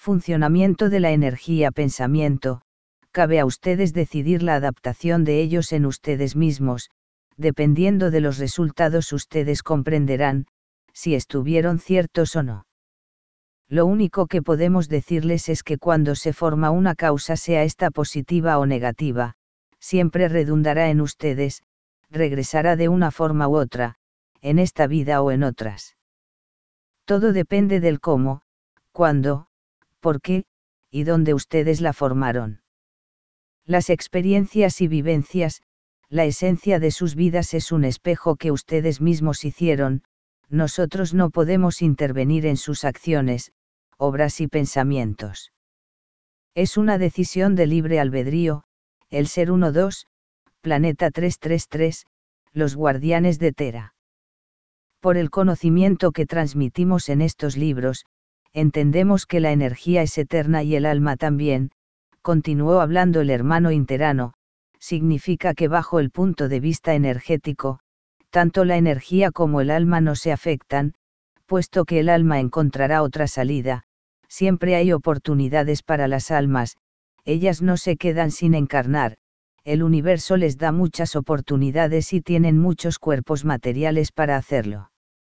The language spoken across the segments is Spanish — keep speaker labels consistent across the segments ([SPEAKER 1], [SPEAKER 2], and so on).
[SPEAKER 1] funcionamiento de la energía pensamiento, cabe a ustedes decidir la adaptación de ellos en ustedes mismos, dependiendo de los resultados ustedes comprenderán, si estuvieron ciertos o no. Lo único que podemos decirles es que cuando se forma una causa, sea esta positiva o negativa, siempre redundará en ustedes, regresará de una forma u otra, en esta vida o en otras. Todo depende del cómo, cuándo, por qué, y dónde ustedes la formaron. Las experiencias y vivencias, la esencia de sus vidas es un espejo que ustedes mismos hicieron, nosotros no podemos intervenir en sus acciones, obras y pensamientos. Es una decisión de libre albedrío, el ser 1-2, Planeta 333, los guardianes de Tera. Por el conocimiento que transmitimos en estos libros, entendemos que la energía es eterna y el alma también, continuó hablando el hermano interano, significa que bajo el punto de vista energético, tanto la energía como el alma no se afectan, puesto que el alma encontrará otra salida, siempre hay oportunidades para las almas, ellas no se quedan sin encarnar, el universo les da muchas oportunidades y tienen muchos cuerpos materiales para hacerlo.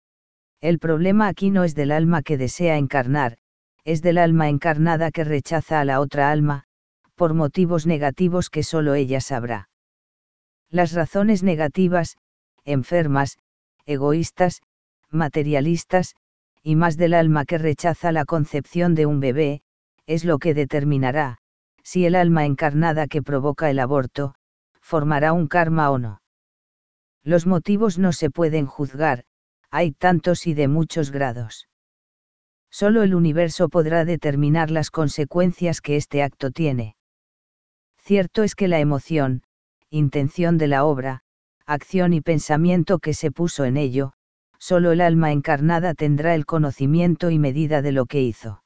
[SPEAKER 1] El problema aquí no es del alma que desea encarnar, es del alma encarnada que rechaza a la otra alma, por motivos negativos que solo ella sabrá. Las razones negativas, enfermas, egoístas, materialistas, y más del alma que rechaza la concepción de un bebé, es lo que determinará, si el alma encarnada que provoca el aborto, formará un karma o no. Los motivos no se pueden juzgar, hay tantos y de muchos grados. Solo el universo podrá determinar las consecuencias que este acto tiene. Cierto es que la emoción, intención de la obra, acción y pensamiento que se puso en ello, solo el alma encarnada tendrá el conocimiento y medida de lo que hizo.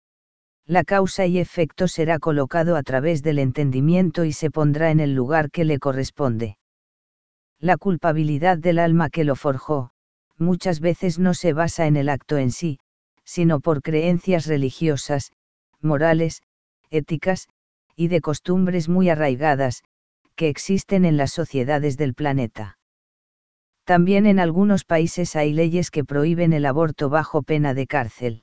[SPEAKER 1] La causa y efecto será colocado a través del entendimiento y se pondrá en el lugar que le corresponde. La culpabilidad del alma que lo forjó, muchas veces no se basa en el acto en sí, sino por creencias religiosas, morales, éticas, y de costumbres muy arraigadas, que existen en las sociedades del planeta. También en algunos países hay leyes que prohíben el aborto bajo pena de cárcel.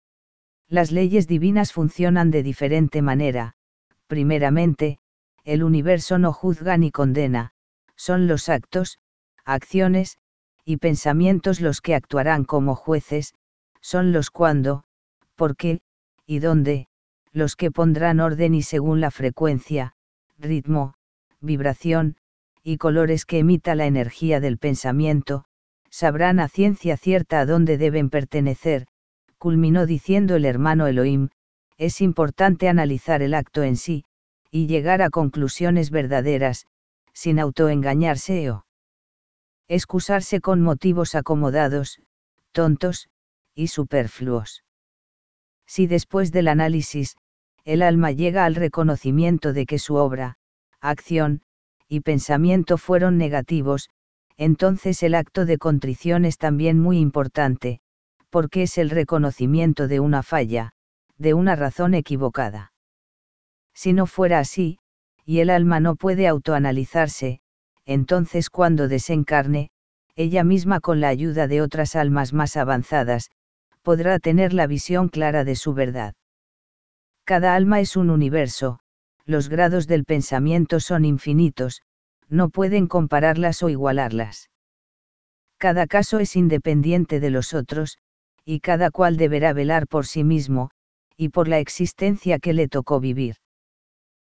[SPEAKER 1] Las leyes divinas funcionan de diferente manera. Primeramente, el universo no juzga ni condena, son los actos, acciones, y pensamientos los que actuarán como jueces, son los cuándo, por qué, y dónde, los que pondrán orden y según la frecuencia, ritmo, vibración, y colores que emita la energía del pensamiento, sabrán a ciencia cierta a dónde deben pertenecer, culminó diciendo el hermano Elohim, es importante analizar el acto en sí, y llegar a conclusiones verdaderas, sin autoengañarse o excusarse con motivos acomodados, tontos, y superfluos. Si después del análisis, el alma llega al reconocimiento de que su obra, acción, y pensamiento fueron negativos, entonces el acto de contrición es también muy importante, porque es el reconocimiento de una falla, de una razón equivocada. Si no fuera así, y el alma no puede autoanalizarse, entonces cuando desencarne, ella misma con la ayuda de otras almas más avanzadas, podrá tener la visión clara de su verdad. Cada alma es un universo, los grados del pensamiento son infinitos, no pueden compararlas o igualarlas. Cada caso es independiente de los otros, y cada cual deberá velar por sí mismo, y por la existencia que le tocó vivir.